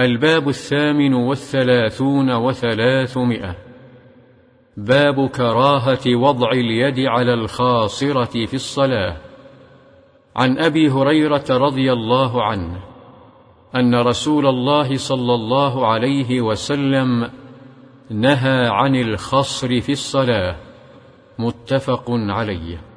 الباب 38 باب كراهة وضع اليد على الخاصرة في الصلاة. عن أبي هريرة رضي الله عنه أن رسول الله صلى الله عليه وسلم نهى عن الخصر في الصلاة، متفق عليه.